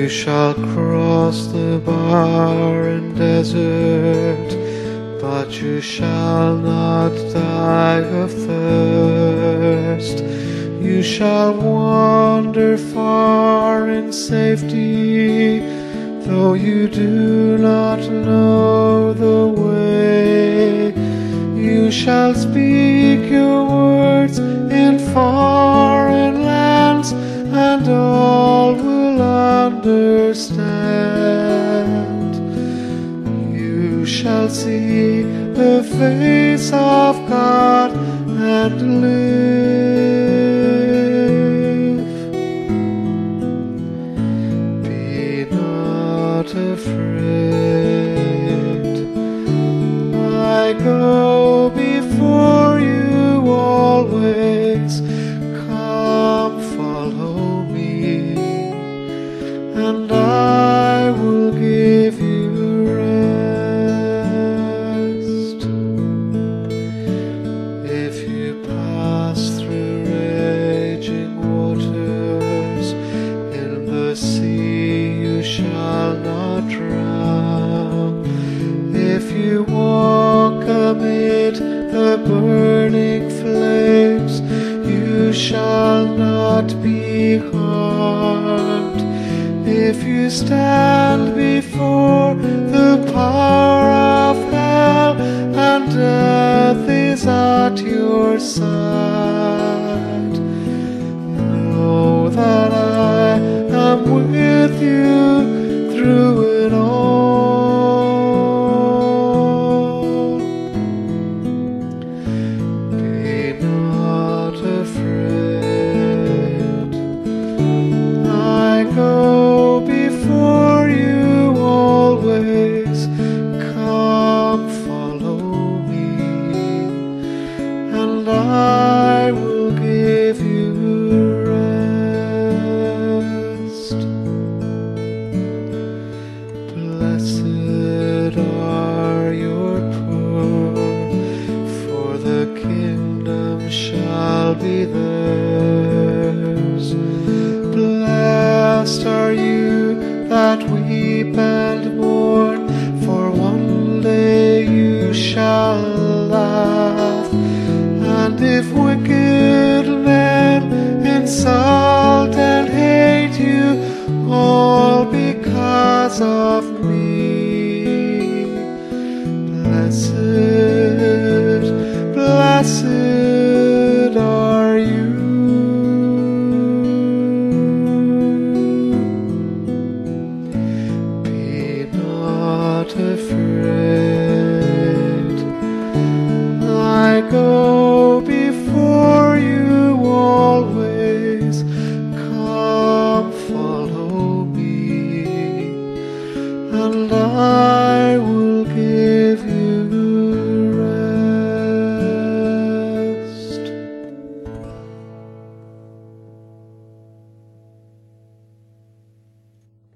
shall cross the barren desert, but you shall not die of thirst. You shall wander far in safety, though you do not know the way. You shall speak your words in foreign lands, and all will understand. You shall see the face of God and live. Be not afraid. I go before you always. Come, follow me, and I will give you rest. If you pass through raging waters, in the sea you shall not drown. If you walk amid the burning flames, you shall not be harmed. If you stand before the power of hell, and death is at your side, know that I am with you through it all. Be not afraid. I go before you always. Come, follow me, and I will give you rest. Blessed are your poor, for the kingdom shall be theirs. Blessed are you that weep and mourn, for one day you shall laugh. And if wicked men insult and hate you, all because of me, blessed